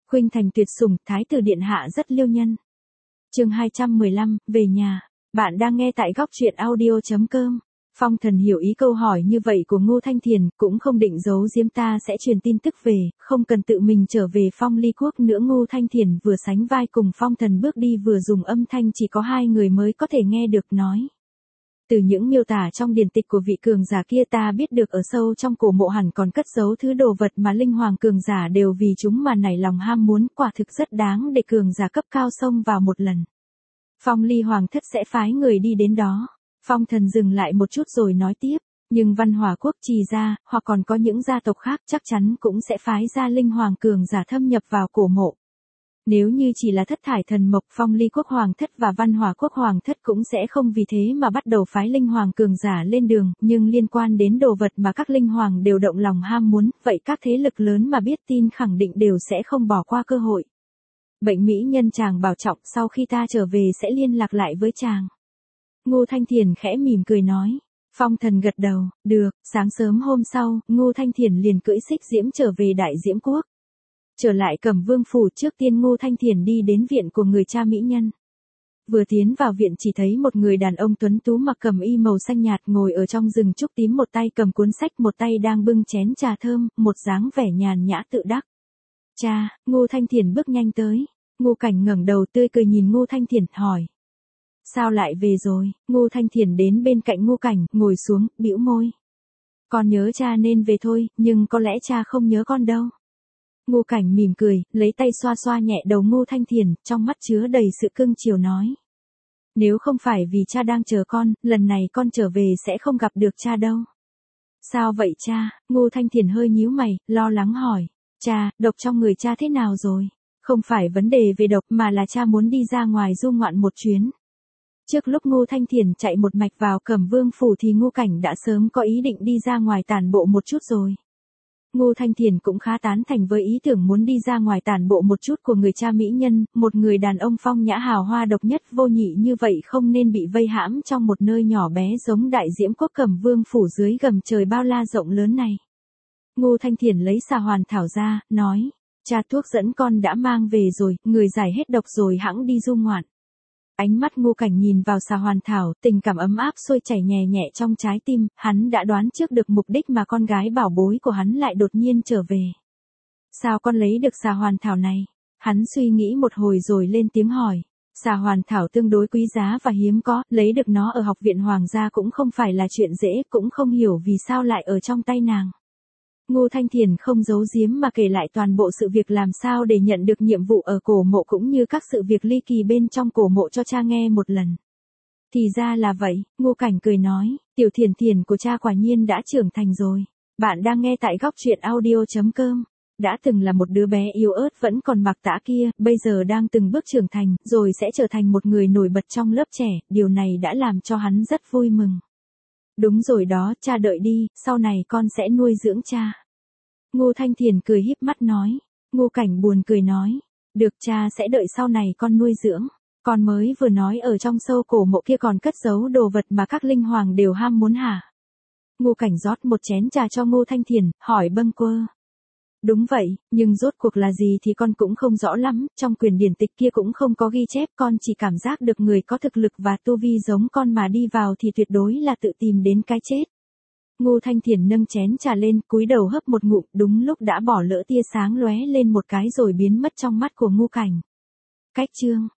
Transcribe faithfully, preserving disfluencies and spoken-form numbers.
Khuynh thành tuyệt sủng, thái tử điện hạ rất liêu nhân. Chương hai trăm mười lăm, về nhà. Bạn đang nghe tại góc truyện audio chấm com. Phong Thần hiểu ý câu hỏi như vậy của Ngô Thanh Thiền, cũng không định giấu giếm ta sẽ truyền tin tức về, không cần tự mình trở về Phong Ly Quốc nữa. Ngô Thanh Thiền vừa sánh vai cùng Phong Thần bước đi vừa dùng âm thanh chỉ có hai người mới có thể nghe được nói. Từ những miêu tả trong điển tịch của vị cường giả kia ta biết được ở sâu trong cổ mộ hẳn còn cất giấu thứ đồ vật mà linh hoàng cường giả đều vì chúng mà nảy lòng ham muốn, quả thực rất đáng để cường giả cấp cao xông vào một lần. Phong Ly Hoàng thất sẽ phái người đi đến đó. Phong Thần dừng lại một chút rồi nói tiếp, nhưng Văn Hỏa Quốc Trì gia, hoặc còn có những gia tộc khác chắc chắn cũng sẽ phái ra linh hoàng cường giả thâm nhập vào cổ mộ. Nếu như chỉ là Thất Thải Thần Mộc, Phong Ly Quốc Hoàng thất và Văn Hỏa Quốc Hoàng thất cũng sẽ không vì thế mà bắt đầu phái linh hoàng cường giả lên đường, nhưng liên quan đến đồ vật mà các linh hoàng đều động lòng ham muốn, vậy các thế lực lớn mà biết tin khẳng định đều sẽ không bỏ qua cơ hội. Bệnh mỹ nhân chàng bảo trọng, sau khi ta trở về sẽ liên lạc lại với chàng. Ngô Thanh Thiền khẽ mỉm cười nói. Phong Thần gật đầu, được. Sáng sớm hôm sau, Ngô Thanh Thiền liền cưỡi xích diễm trở về Đại Diễm Quốc. Trở lại Cẩm Vương phủ, trước tiên Ngô Thanh Thiền đi đến viện của người cha mỹ nhân. Vừa tiến vào viện chỉ thấy một người đàn ông tuấn tú mặc cẩm y màu xanh nhạt ngồi ở trong rừng trúc tím, một tay cầm cuốn sách, một tay đang bưng chén trà thơm, một dáng vẻ nhàn nhã tự đắc. Cha, Ngô Thanh Thiền bước nhanh tới. Ngô Cảnh ngẩng đầu tươi cười nhìn Ngô Thanh Thiền, hỏi. Sao lại về rồi? Ngô Thanh Thiền đến bên cạnh Ngô Cảnh, ngồi xuống, bĩu môi. Con nhớ cha nên về thôi, nhưng có lẽ cha không nhớ con đâu. Ngô Cảnh mỉm cười, lấy tay xoa xoa nhẹ đầu Ngô Thanh Thiền, trong mắt chứa đầy sự cưng chiều nói. Nếu không phải vì cha đang chờ con, lần này con trở về sẽ không gặp được cha đâu. Sao vậy cha? Ngô Thanh Thiền hơi nhíu mày, lo lắng hỏi. Cha, độc trong người cha thế nào rồi? Không phải vấn đề về độc mà là cha muốn đi ra ngoài du ngoạn một chuyến. Trước lúc Ngô Thanh Thiền chạy một mạch vào Cẩm Vương phủ thì Ngô Cảnh đã sớm có ý định đi ra ngoài tản bộ một chút rồi. Ngô Thanh Thiền cũng khá tán thành với ý tưởng muốn đi ra ngoài tản bộ một chút của người cha mỹ nhân, một người đàn ông phong nhã hào hoa độc nhất vô nhị như vậy không nên bị vây hãm trong một nơi nhỏ bé giống Đại Diễm Quốc Cẩm Vương phủ dưới gầm trời bao la rộng lớn này. Ngô Thanh Thiền lấy xà hoàn thảo ra, nói, cha thuốc dẫn con đã mang về rồi, người giải hết độc rồi hẵng đi du ngoạn. Ánh mắt Ngô Cảnh nhìn vào xà hoàn thảo, tình cảm ấm áp sôi chảy nhẹ nhẹ trong trái tim, hắn đã đoán trước được mục đích mà con gái bảo bối của hắn lại đột nhiên trở về. Sao con lấy được xà hoàn thảo này? Hắn suy nghĩ một hồi rồi lên tiếng hỏi. Xà hoàn thảo tương đối quý giá và hiếm có, lấy được nó ở học viện hoàng gia cũng không phải là chuyện dễ, cũng không hiểu vì sao lại ở trong tay nàng. Ngô Thanh Thiền không giấu giếm mà kể lại toàn bộ sự việc làm sao để nhận được nhiệm vụ ở cổ mộ cũng như các sự việc ly kỳ bên trong cổ mộ cho cha nghe một lần. Thì ra là vậy, Ngô Cảnh cười nói, tiểu Thiền Thiền của cha quả nhiên đã trưởng thành rồi. Bạn đang nghe tại góc truyện audio chấm com. Đã từng là một đứa bé yếu ớt vẫn còn mặc tã kia, bây giờ đang từng bước trưởng thành, rồi sẽ trở thành một người nổi bật trong lớp trẻ, điều này đã làm cho hắn rất vui mừng. Đúng rồi đó, cha đợi đi, sau này con sẽ nuôi dưỡng cha. Ngô Thanh Thiền cười híp mắt nói. Ngô Cảnh buồn cười nói. Được, cha sẽ đợi sau này con nuôi dưỡng. Con mới vừa nói ở trong sâu cổ mộ kia còn cất giấu đồ vật mà các linh hoàng đều ham muốn hả? Ngô Cảnh rót một chén trà cho Ngô Thanh Thiền, hỏi bâng quơ. Đúng vậy, nhưng rốt cuộc là gì thì con cũng không rõ lắm, trong quyển điển tịch kia cũng không có ghi chép, con chỉ cảm giác được người có thực lực và tu vi giống con mà đi vào thì tuyệt đối là tự tìm đến cái chết. Ngô Thanh Thiền nâng chén trà lên, cúi đầu hấp một ngụm, đúng lúc đã bỏ lỡ tia sáng lóe lên một cái rồi biến mất trong mắt của Ngô Cảnh. Cách chương